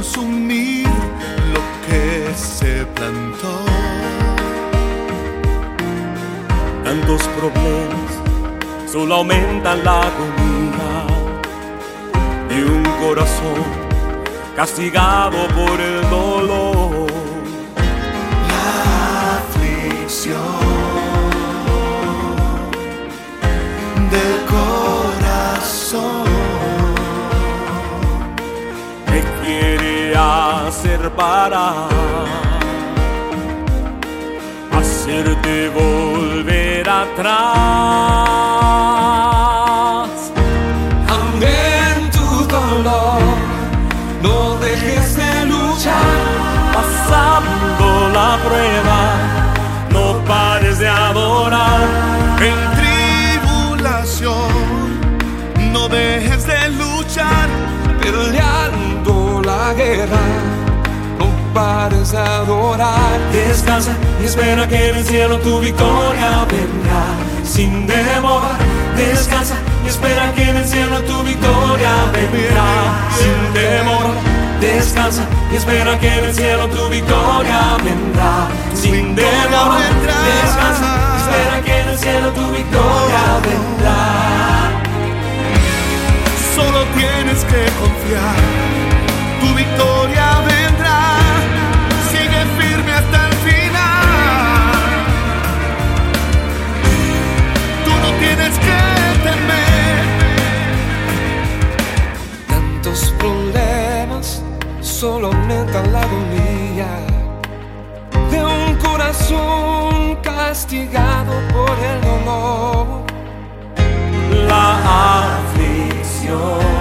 consumir lo que se plantó. Tantos problemas solo aumentan la agonía de un corazón castigado por el dolor. La aflicción del corazón me quiere hacer parar, hacerte volver atrás. Aunque en tu dolor no dejes de luchar, Pasando la prueba, no pares de adorar. en tribulación. No dejes de luchar, peleando la guerra, no pares de adorar. Descansa y espera que en el cielo tu victoria vendrá sin demora. Descansa y espera que en el cielo tu victoria vendrá sin demora. Descansa y espera que en el cielo tu victoria vendrá sin demora. Descansa y espera que en el cielo tu victoria vendrá. solo tienes que confiar. Tu victoria vendrá. Sigue firme hasta el final. Tú no tienes que temer. Tantos problemas solo aumentan la agonía de un corazón castigado por el dolor. La aflicción